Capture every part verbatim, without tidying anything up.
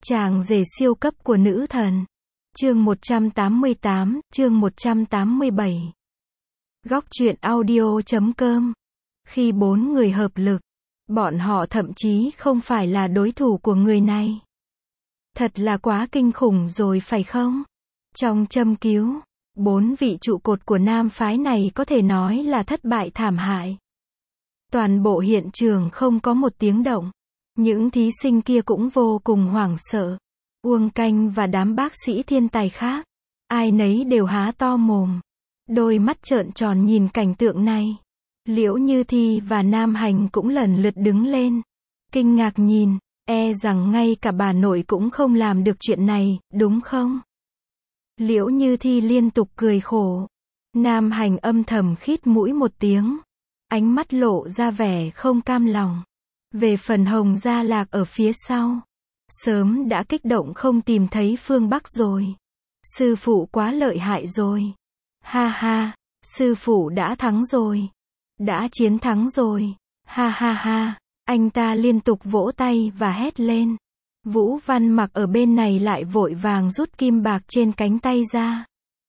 Chàng rể siêu cấp của nữ thần. Chương một trăm tám mươi tám, chương một trăm tám mươi bảy. Góc truyện audio chấm com. Khi bốn người hợp lực, bọn họ thậm chí không phải là đối thủ của người này. Thật là quá kinh khủng rồi phải không? Trong châm cứu, bốn vị trụ cột của nam phái này có thể nói là thất bại thảm hại. Toàn bộ hiện trường không có một tiếng động. Những thí sinh kia cũng vô cùng hoảng sợ. Uông Canh và đám bác sĩ thiên tài khác, ai nấy đều há to mồm, đôi mắt trợn tròn nhìn cảnh tượng này. Liễu Như Thi và Nam Hành cũng lần lượt đứng lên, kinh ngạc nhìn, e rằng ngay cả bà nội cũng không làm được chuyện này, đúng không? Liễu Như Thi liên tục cười khổ. Nam Hành âm thầm khít mũi một tiếng, ánh mắt lộ ra vẻ không cam lòng. Về phần Hồng Gia Lạc ở phía sau, sớm đã kích động không tìm thấy phương Bắc rồi. Sư phụ quá lợi hại rồi. Ha ha, sư phụ đã thắng rồi. Đã chiến thắng rồi. Ha ha ha, anh ta liên tục vỗ tay và hét lên. Vũ Văn Mặc ở bên này lại vội vàng rút kim bạc trên cánh tay ra.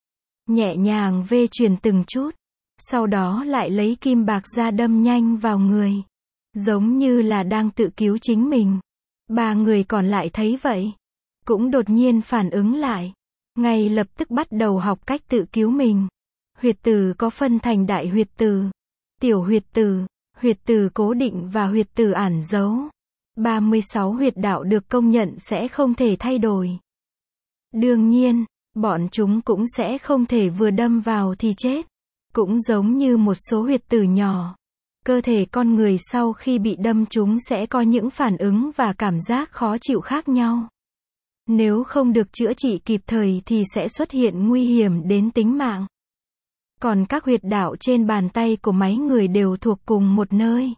Nhẹ nhàng vê truyền từng chút. Sau đó lại lấy kim bạc ra đâm nhanh vào người. Giống như là đang tự cứu chính mình. Ba người còn lại thấy vậy, cũng đột nhiên phản ứng lại. Ngay lập tức bắt đầu học cách tự cứu mình. Huyệt tử có phân thành đại huyệt tử, tiểu huyệt tử, huyệt tử cố định và huyệt tử ẩn giấu. ba mươi sáu huyệt đạo được công nhận sẽ không thể thay đổi. Đương nhiên, bọn chúng cũng sẽ không thể vừa đâm vào thì chết. Cũng giống như một số huyệt tử nhỏ. Cơ thể con người sau khi bị đâm trúng sẽ có những phản ứng và cảm giác khó chịu khác nhau. Nếu không được chữa trị kịp thời thì sẽ xuất hiện nguy hiểm đến tính mạng. Còn các huyệt đạo trên bàn tay của mấy người đều thuộc cùng một nơi.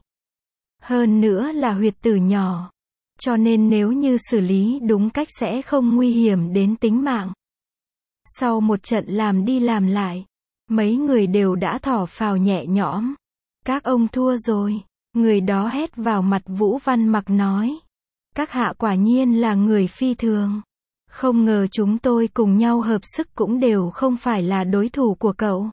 Hơn nữa là huyệt tử nhỏ. Cho nên nếu như xử lý đúng cách sẽ không nguy hiểm đến tính mạng. Sau một trận làm đi làm lại, mấy người đều đã thở phào nhẹ nhõm. Các ông thua rồi. Người đó hét vào mặt Vũ Văn Mặc nói. Các hạ quả nhiên là người phi thường. Không ngờ chúng tôi cùng nhau hợp sức cũng đều không phải là đối thủ của cậu.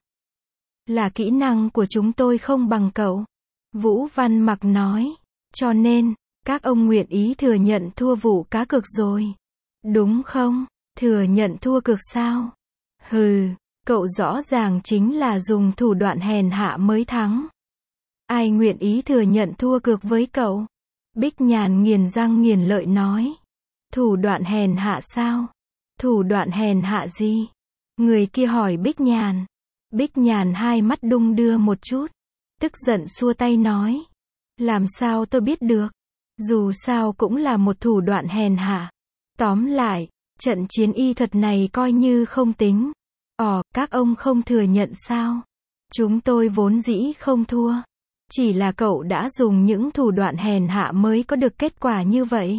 Là kỹ năng của chúng tôi không bằng cậu. Vũ Văn Mặc nói. Cho nên, các ông nguyện ý thừa nhận thua vụ cá cược rồi. Đúng không? Thừa nhận thua cược sao? Hừ, cậu rõ ràng chính là dùng thủ đoạn hèn hạ mới thắng. Ai nguyện ý thừa nhận thua cược với cậu? Bích Nhàn nghiền răng nghiền lợi nói. Thủ đoạn hèn hạ sao? Thủ đoạn hèn hạ gì? Người kia hỏi Bích Nhàn. Bích Nhàn hai mắt đung đưa một chút. Tức giận xua tay nói. Làm sao tôi biết được? Dù sao cũng là một thủ đoạn hèn hạ. Tóm lại, trận chiến y thuật này coi như không tính. Ồ, các ông không thừa nhận sao? Chúng tôi vốn dĩ không thua. Chỉ là cậu đã dùng những thủ đoạn hèn hạ mới có được kết quả như vậy.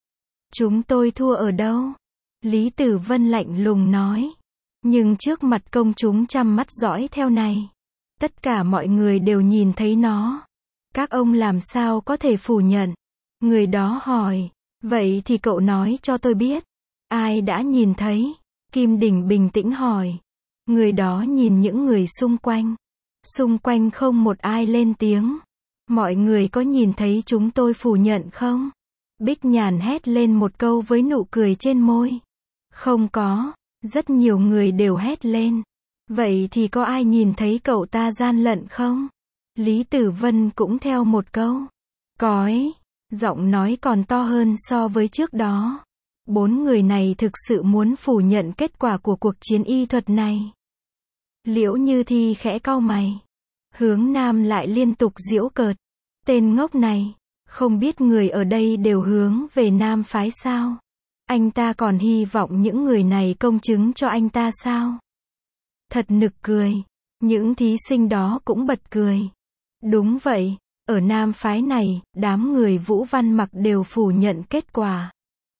Chúng tôi thua ở đâu? Lý Tử Vân lạnh lùng nói. Nhưng trước mặt công chúng chăm mắt dõi theo này, tất cả mọi người đều nhìn thấy nó. Các ông làm sao có thể phủ nhận? Người đó hỏi. Vậy thì cậu nói cho tôi biết. Ai đã nhìn thấy? Kim Đình bình tĩnh hỏi. Người đó nhìn những người xung quanh. Xung quanh không một ai lên tiếng. Mọi người có nhìn thấy chúng tôi phủ nhận không? Bích Nhàn hét lên một câu với nụ cười trên môi. Không có. Rất nhiều người đều hét lên. Vậy thì có ai nhìn thấy cậu ta gian lận không? Lý Tử Vân cũng theo một câu. Có ấy. Giọng nói còn to hơn so với trước đó. Bốn người này thực sự muốn phủ nhận kết quả của cuộc chiến y thuật này. Liễu Như Thi khẽ cau mày. Hướng Nam lại liên tục giễu cợt. Tên ngốc này, không biết người ở đây đều hướng về Nam phái sao? Anh ta còn hy vọng những người này công chứng cho anh ta sao? Thật nực cười. Những thí sinh đó cũng bật cười. Đúng vậy, ở Nam phái này, đám người Vũ Văn Mặc đều phủ nhận kết quả.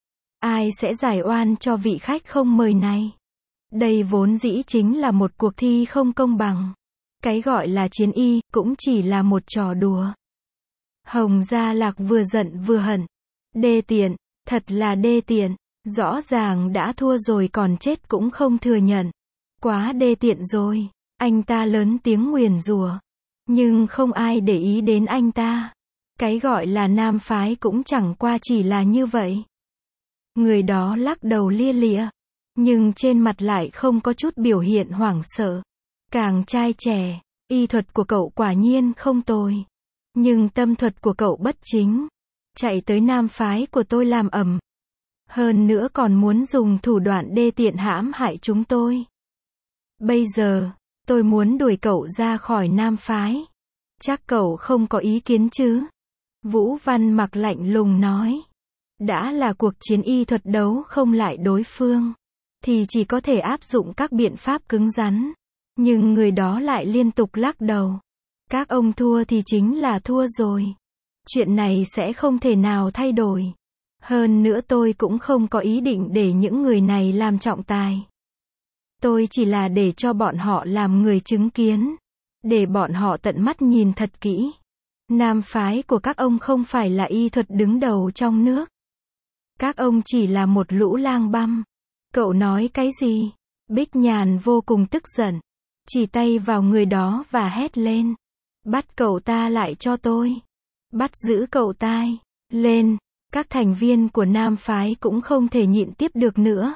Ai sẽ giải oan cho vị khách không mời này? Đây vốn dĩ chính là một cuộc thi không công bằng. Cái gọi là chiến y, cũng chỉ là một trò đùa. Hồng Gia Lạc vừa giận vừa hận. Đê tiện, thật là đê tiện. Rõ ràng đã thua rồi còn chết cũng không thừa nhận. Quá đê tiện rồi. Anh ta lớn tiếng nguyền rủa. Nhưng không ai để ý đến anh ta. Cái gọi là nam phái cũng chẳng qua chỉ là như vậy. Người đó lắc đầu lia lịa. Nhưng trên mặt lại không có chút biểu hiện hoảng sợ. Càng trai trẻ, y thuật của cậu quả nhiên không tồi. Nhưng tâm thuật của cậu bất chính. Chạy tới nam phái của tôi làm ầm. Hơn nữa còn muốn dùng thủ đoạn đê tiện hãm hại chúng tôi. Bây giờ, tôi muốn đuổi cậu ra khỏi nam phái. Chắc cậu không có ý kiến chứ? Vũ Văn Mặc lạnh lùng nói. Đã là cuộc chiến y thuật đấu không lại đối phương, thì chỉ có thể áp dụng các biện pháp cứng rắn. Nhưng người đó lại liên tục lắc đầu. Các ông thua thì chính là thua rồi. Chuyện này sẽ không thể nào thay đổi. Hơn nữa tôi cũng không có ý định để những người này làm trọng tài. Tôi chỉ là để cho bọn họ làm người chứng kiến. Để bọn họ tận mắt nhìn thật kỹ. Nam phái của các ông không phải là y thuật đứng đầu trong nước. Các ông chỉ là một lũ lang băm. Cậu nói cái gì? Bích Nhàn vô cùng tức giận. Chỉ tay vào người đó và hét lên. Bắt cậu ta lại cho tôi. Bắt giữ cậu ta. Lên. Các thành viên của nam phái cũng không thể nhịn tiếp được nữa.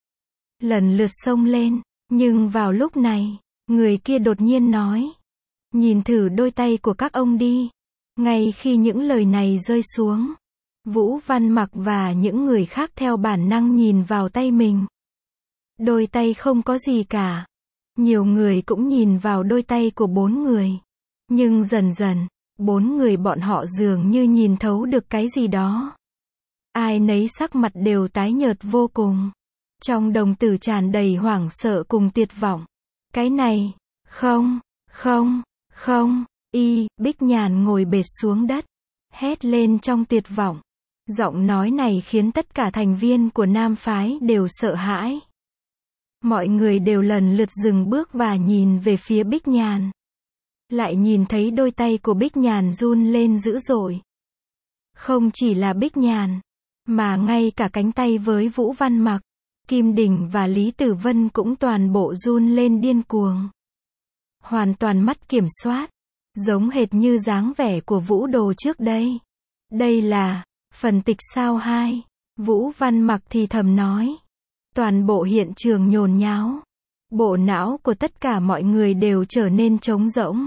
Lần lượt xông lên. Nhưng vào lúc này, người kia đột nhiên nói. Nhìn thử đôi tay của các ông đi. Ngay khi những lời này rơi xuống, Vũ Văn Mặc và những người khác theo bản năng nhìn vào tay mình. Đôi tay không có gì cả. Nhiều người cũng nhìn vào đôi tay của bốn người. Nhưng dần dần, bốn người bọn họ dường như nhìn thấu được cái gì đó. Ai nấy sắc mặt đều tái nhợt vô cùng. Trong đồng tử tràn đầy hoảng sợ cùng tuyệt vọng. Cái này, không, không, không, y, Bích Nhàn ngồi bệt xuống đất. Hét lên trong tuyệt vọng. Giọng nói này khiến tất cả thành viên của nam phái đều sợ hãi. Mọi người đều lần lượt dừng bước và nhìn về phía Bích Nhàn. Lại nhìn thấy đôi tay của Bích Nhàn run lên dữ dội. Không chỉ là Bích Nhàn, mà ngay cả cánh tay với Vũ Văn Mặc, Kim Đình và Lý Tử Vân cũng toàn bộ run lên điên cuồng. Hoàn toàn mất kiểm soát. Giống hệt như dáng vẻ của Vũ Đồ trước đây. Đây là phần tịch sao hai. Vũ Văn Mặc thì thầm nói. Toàn bộ hiện trường nhốn nháo. Bộ não của tất cả mọi người đều trở nên trống rỗng.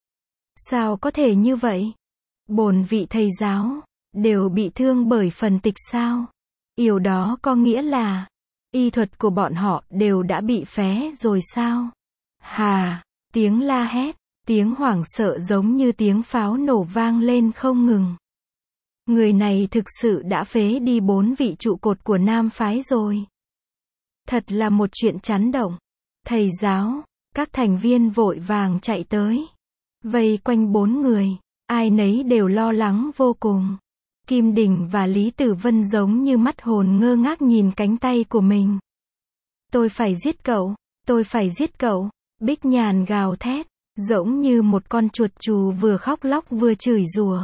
Sao có thể như vậy? Bổn vị thầy giáo đều bị thương bởi phần tịch sao? Điều đó có nghĩa là y thuật của bọn họ đều đã bị phé rồi sao? Hà, tiếng la hét, tiếng hoảng sợ giống như tiếng pháo nổ vang lên không ngừng. Người này thực sự đã phế đi bốn vị trụ cột của nam phái rồi. Thật là một chuyện chấn động. Thầy giáo, các thành viên vội vàng chạy tới. Vây quanh bốn người, ai nấy đều lo lắng vô cùng. Kim Đình và Lý Tử Vân giống như mắt hồn ngơ ngác nhìn cánh tay của mình. Tôi phải giết cậu, tôi phải giết cậu. Bích Nhàn gào thét, giống như một con chuột chù vừa khóc lóc vừa chửi rủa.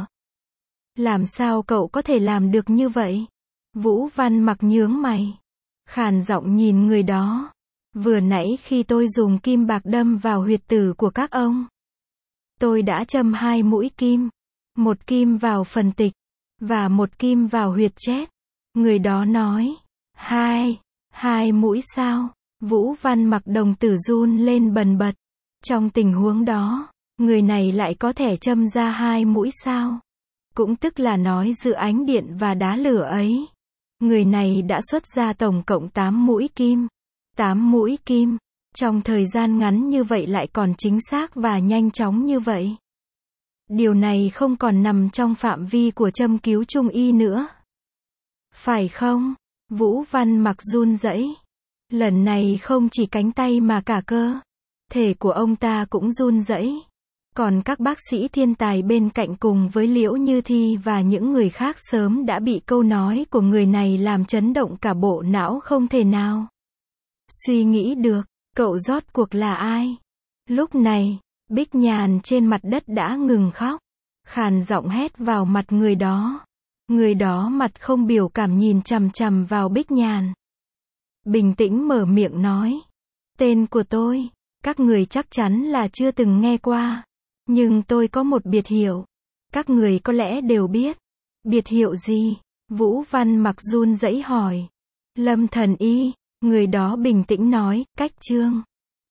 Làm sao cậu có thể làm được như vậy? Vũ Văn Mặc nhướng mày, khàn giọng nhìn người đó. Vừa nãy khi tôi dùng kim bạc đâm vào huyệt tử của các ông, tôi đã châm hai mũi kim. Một kim vào phần tịch, và một kim vào huyệt chết. Người đó nói. Hai, hai mũi sao? Vũ Văn Mặc đồng tử run lên bần bật. Trong tình huống đó, người này lại có thể châm ra hai mũi sao? Cũng tức là nói giữa ánh điện và đá lửa ấy, người này đã xuất ra tổng cộng tám mũi kim. tám mũi kim. Trong thời gian ngắn như vậy lại còn chính xác và nhanh chóng như vậy. Điều này không còn nằm trong phạm vi của châm cứu trung y nữa. Phải không? Vũ Văn Mặc run rẩy. Lần này không chỉ cánh tay mà cả cơ thể của ông ta cũng run rẩy. Còn các bác sĩ thiên tài bên cạnh cùng với Liễu Như Thi và những người khác sớm đã bị câu nói của người này làm chấn động cả bộ não không thể nào suy nghĩ được, cậu rốt cuộc là ai? Lúc này, Bích Nhàn trên mặt đất đã ngừng khóc, khàn giọng hét vào mặt người đó. Người đó mặt không biểu cảm nhìn chằm chằm vào Bích Nhàn. Bình tĩnh mở miệng nói. Tên của tôi, các người chắc chắn là chưa từng nghe qua. Nhưng tôi có một biệt hiệu. Các người có lẽ đều biết. Biệt hiệu gì? Vũ Văn Mặc run rẩy hỏi. Lâm Thần Y, người đó bình tĩnh nói, Cách Trương.